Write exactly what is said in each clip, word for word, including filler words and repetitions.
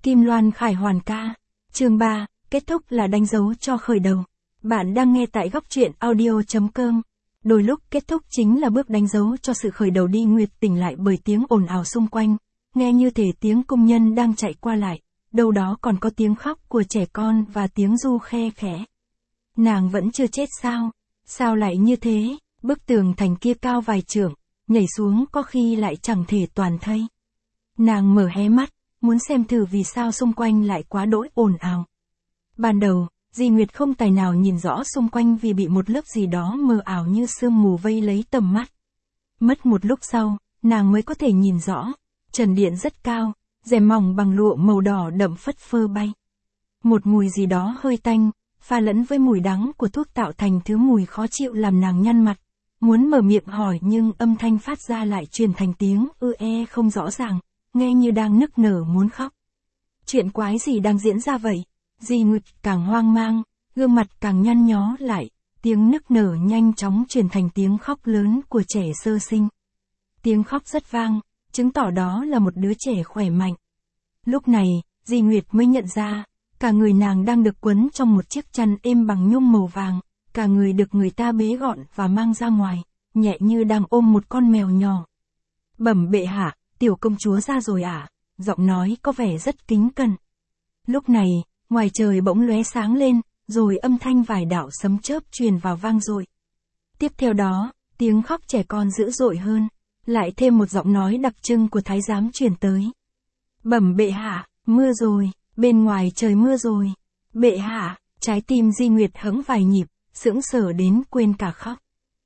Kim Loan Khải Hoàn ca. Chương ba, kết thúc là đánh dấu cho khởi đầu. Bạn đang nghe tại góc truyện audio chấm com. Đôi lúc kết thúc chính là bước đánh dấu cho sự khởi đầu đi. Nguyệt tỉnh lại bởi tiếng ồn ào xung quanh, nghe như thể tiếng công nhân đang chạy qua lại, đâu đó còn có tiếng khóc của trẻ con và tiếng ru khe khẽ. Nàng vẫn chưa chết sao? Sao lại như thế? Bức tường thành kia cao vài trượng, nhảy xuống có khi lại chẳng thể toàn thây. Nàng mở hé mắt, muốn xem thử vì sao xung quanh lại quá đỗi ồn ào. Ban đầu, Di Nguyệt không tài nào nhìn rõ xung quanh vì bị một lớp gì đó mờ ảo như sương mù vây lấy tầm mắt. Mất một lúc sau, nàng mới có thể nhìn rõ, trần điện rất cao, rèm mỏng bằng lụa màu đỏ đậm phất phơ bay. Một mùi gì đó hơi tanh, pha lẫn với mùi đắng của thuốc tạo thành thứ mùi khó chịu làm nàng nhăn mặt. Muốn mở miệng hỏi nhưng âm thanh phát ra lại truyền thành tiếng ư e không rõ ràng, nghe như đang nức nở muốn khóc. Chuyện quái gì đang diễn ra vậy? Di Nguyệt càng hoang mang, gương mặt càng nhăn nhó lại, tiếng nức nở nhanh chóng truyền thành tiếng khóc lớn của trẻ sơ sinh. Tiếng khóc rất vang, chứng tỏ đó là một đứa trẻ khỏe mạnh. Lúc này, Di Nguyệt mới nhận ra, cả người nàng đang được quấn trong một chiếc chăn êm bằng nhung màu vàng, cả người được người ta bế gọn và mang ra ngoài, nhẹ như đang ôm một con mèo nhỏ. Bẩm bệ hạ, tiểu công chúa ra rồi ạ, à? Giọng nói có vẻ rất kính cẩn. Lúc này, ngoài trời bỗng lóe sáng lên, rồi âm thanh vài đạo sấm chớp truyền vào vang dội. Tiếp theo đó, tiếng khóc trẻ con dữ dội hơn, lại thêm một giọng nói đặc trưng của thái giám truyền tới. Bẩm bệ hạ, mưa rồi, bên ngoài trời mưa rồi. Bệ hạ, trái tim Di Nguyệt hững vài nhịp, sững sờ đến quên cả khóc.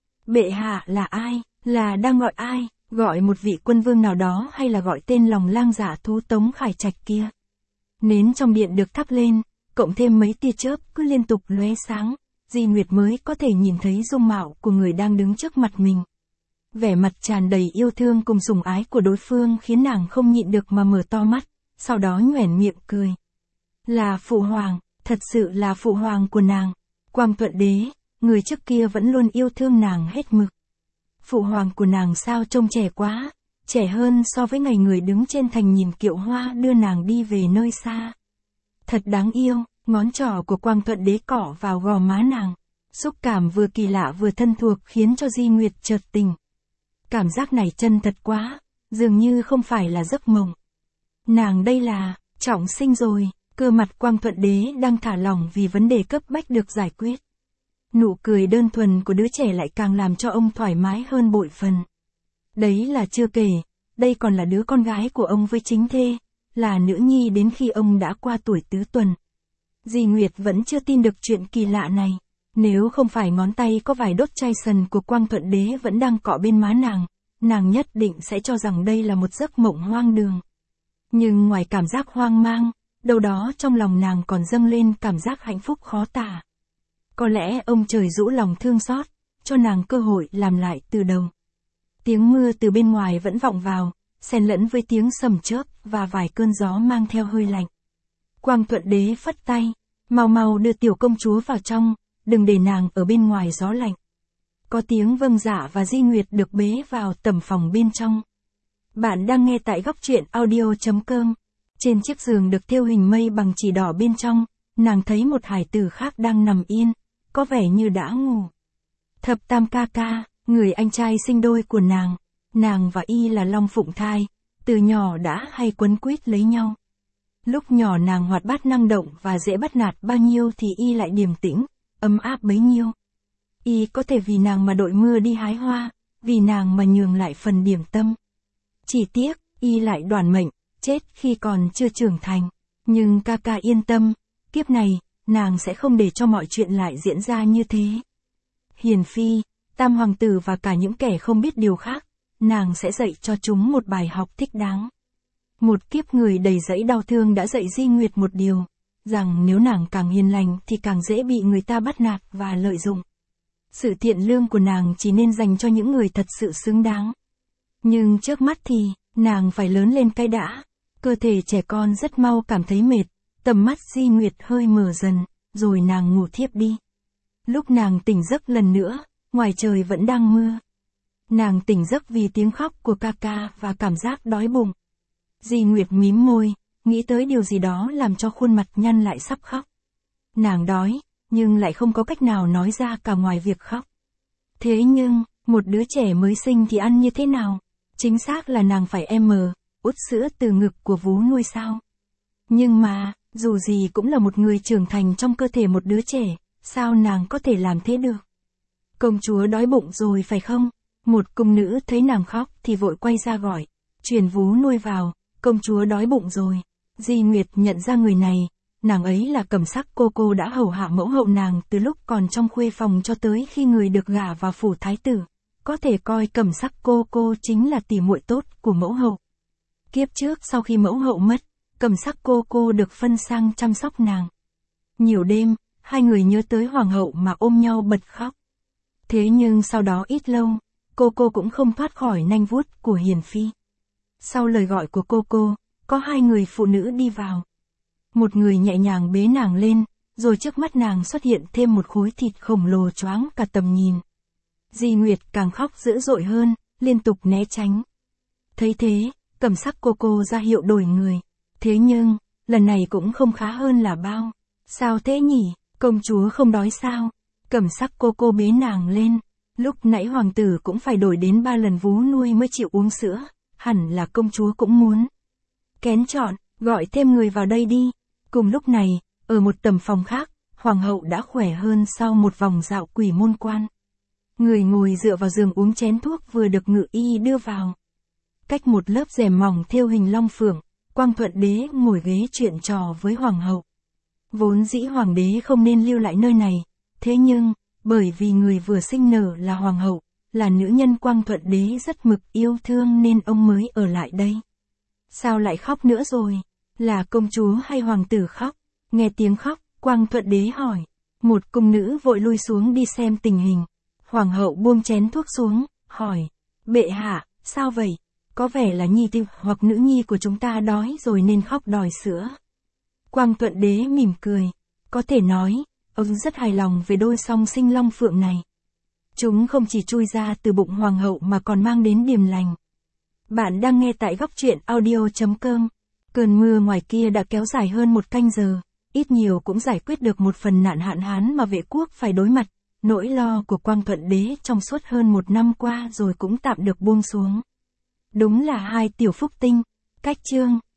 Bệ hạ là ai? Là đang gọi ai? Gọi một vị quân vương nào đó hay là gọi tên lòng lang giả thú Tống Khải Trạch kia? Nến trong điện được thắp lên, cộng thêm mấy tia chớp cứ liên tục lóe sáng, Di Nguyệt mới có thể nhìn thấy dung mạo của người đang đứng trước mặt mình. Vẻ mặt tràn đầy yêu thương cùng sủng ái của đối phương khiến nàng không nhịn được mà mở to mắt, sau đó nhoẻn miệng cười. Là phụ hoàng, thật sự là phụ hoàng của nàng, Quang Thuận Đế, người trước kia vẫn luôn yêu thương nàng hết mực. Phụ hoàng của nàng sao trông trẻ quá, trẻ hơn so với ngày người đứng trên thành nhìn kiệu hoa đưa nàng đi về nơi xa. Thật đáng yêu, ngón trỏ của Quang Thuận Đế cọ vào gò má nàng, xúc cảm vừa kỳ lạ vừa thân thuộc khiến cho Di Nguyệt chợt tỉnh. Cảm giác này chân thật quá, dường như không phải là giấc mộng. Nàng đây là, trọng sinh rồi, cơ mặt Quang Thuận Đế đang thả lỏng vì vấn đề cấp bách được giải quyết. Nụ cười đơn thuần của đứa trẻ lại càng làm cho ông thoải mái hơn bội phần. Đấy là chưa kể, đây còn là đứa con gái của ông với chính thê, là nữ nhi đến khi ông đã qua tuổi tứ tuần. Di Nguyệt vẫn chưa tin được chuyện kỳ lạ này, nếu không phải ngón tay có vài đốt chai sần của Quang Thuận Đế vẫn đang cọ bên má nàng, nàng nhất định sẽ cho rằng đây là một giấc mộng hoang đường. Nhưng ngoài cảm giác hoang mang, đâu đó trong lòng nàng còn dâng lên cảm giác hạnh phúc khó tả. Có lẽ ông trời rũ lòng thương xót, cho nàng cơ hội làm lại từ đầu. Tiếng mưa từ bên ngoài vẫn vọng vào, xen lẫn với tiếng sầm chớp và vài cơn gió mang theo hơi lạnh. Quang Thuận Đế phất tay, mau mau đưa tiểu công chúa vào trong, đừng để nàng ở bên ngoài gió lạnh. Có tiếng vâng dạ và Di Nguyệt được bế vào tầm phòng bên trong. Bạn đang nghe tại góc truyện audio chấm com. Trên chiếc giường được thêu hình mây bằng chỉ đỏ bên trong, nàng thấy một hải tử khác đang nằm yên, có vẻ như đã ngủ. Thập Tam ca ca, người anh trai sinh đôi của nàng, nàng và y là Long Phụng Thai, từ nhỏ đã hay quấn quýt lấy nhau. Lúc nhỏ nàng hoạt bát năng động và dễ bắt nạt bao nhiêu thì y lại điềm tĩnh, ấm áp bấy nhiêu. Y có thể vì nàng mà đội mưa đi hái hoa, vì nàng mà nhường lại phần điểm tâm. Chỉ tiếc, y lại đoản mệnh, chết khi còn chưa trưởng thành. Nhưng ca ca yên tâm, kiếp này, nàng sẽ không để cho mọi chuyện lại diễn ra như thế. Hiền phi, tam hoàng tử và cả những kẻ không biết điều khác, nàng sẽ dạy cho chúng một bài học thích đáng. Một kiếp người đầy dẫy đau thương đã dạy Di Nguyệt một điều, rằng nếu nàng càng hiền lành thì càng dễ bị người ta bắt nạt và lợi dụng. Sự thiện lương của nàng chỉ nên dành cho những người thật sự xứng đáng. Nhưng trước mắt thì, nàng phải lớn lên cái đã. Cơ thể trẻ con rất mau cảm thấy mệt, tầm mắt Di Nguyệt hơi mờ dần, rồi nàng ngủ thiếp đi. Lúc nàng tỉnh giấc lần nữa, ngoài trời vẫn đang mưa. Nàng tỉnh giấc vì tiếng khóc của ca ca và cảm giác đói bụng. Di Nguyệt mím môi, nghĩ tới điều gì đó làm cho khuôn mặt nhăn lại sắp khóc. Nàng đói, nhưng lại không có cách nào nói ra cả ngoài việc khóc. Thế nhưng, một đứa trẻ mới sinh thì ăn như thế nào? Chính xác là nàng phải em mờ, út sữa từ ngực của vú nuôi sao? Nhưng mà, dù gì cũng là một người trưởng thành trong cơ thể một đứa trẻ, sao nàng có thể làm thế được? Công chúa đói bụng rồi phải không? Một cung nữ thấy nàng khóc thì vội quay ra gọi, truyền vú nuôi vào, công chúa đói bụng rồi. Di Nguyệt nhận ra người này, nàng ấy là Cẩm Sắc cô cô đã hầu hạ mẫu hậu nàng từ lúc còn trong khuê phòng cho tới khi người được gả vào phủ thái tử. Có thể coi Cẩm Sắc cô cô chính là tỉ muội tốt của mẫu hậu. Kiếp trước sau khi mẫu hậu mất, Cẩm Sắc cô cô được phân sang chăm sóc nàng. Nhiều đêm, hai người nhớ tới hoàng hậu mà ôm nhau bật khóc. Thế nhưng sau đó ít lâu, cô cô cũng không thoát khỏi nanh vuốt của Hiền Phi. Sau lời gọi của cô cô, có hai người phụ nữ đi vào. Một người nhẹ nhàng bế nàng lên, rồi trước mắt nàng xuất hiện thêm một khối thịt khổng lồ choáng cả tầm nhìn. Di Nguyệt càng khóc dữ dội hơn, liên tục né tránh. Thấy thế, Cẩm Sắc cô cô ra hiệu đổi người. Thế nhưng, lần này cũng không khá hơn là bao. Sao thế nhỉ, công chúa không đói sao? Cẩm Sắc cô cô bế nàng lên. Lúc nãy hoàng tử cũng phải đổi đến ba lần vú nuôi mới chịu uống sữa, hẳn là công chúa cũng muốn. Kén chọn, gọi thêm người vào đây đi. Cùng lúc này, ở một tầm phòng khác, hoàng hậu đã khỏe hơn sau một vòng dạo quỷ môn quan. Người ngồi dựa vào giường uống chén thuốc vừa được ngự y đưa vào. Cách một lớp rèm mỏng thêu hình long phượng, Quang Thuận Đế ngồi ghế chuyện trò với hoàng hậu. Vốn dĩ hoàng đế không nên lưu lại nơi này, thế nhưng, bởi vì người vừa sinh nở là hoàng hậu, là nữ nhân Quang Thuận Đế rất mực yêu thương nên ông mới ở lại đây. Sao lại khóc nữa rồi? Là công chúa hay hoàng tử khóc? Nghe tiếng khóc, Quang Thuận Đế hỏi. Một cung nữ vội lui xuống đi xem tình hình. Hoàng hậu buông chén thuốc xuống, hỏi. Bệ hạ, sao vậy? Có vẻ là nhi tử hoặc nữ nhi của chúng ta đói rồi nên khóc đòi sữa. Quang Thuận Đế mỉm cười. Có thể nói, ông rất hài lòng về đôi song sinh long phượng này. Chúng không chỉ chui ra từ bụng hoàng hậu mà còn mang đến điềm lành. Bạn đang nghe tại góc truyện audio chấm com. Cơn mưa ngoài kia đã kéo dài hơn một canh giờ, ít nhiều cũng giải quyết được một phần nạn hạn hán mà vệ quốc phải đối mặt. Nỗi lo của Quang Thuận Đế trong suốt hơn một năm qua rồi cũng tạm được buông xuống. Đúng là hai tiểu phúc tinh. Cách chương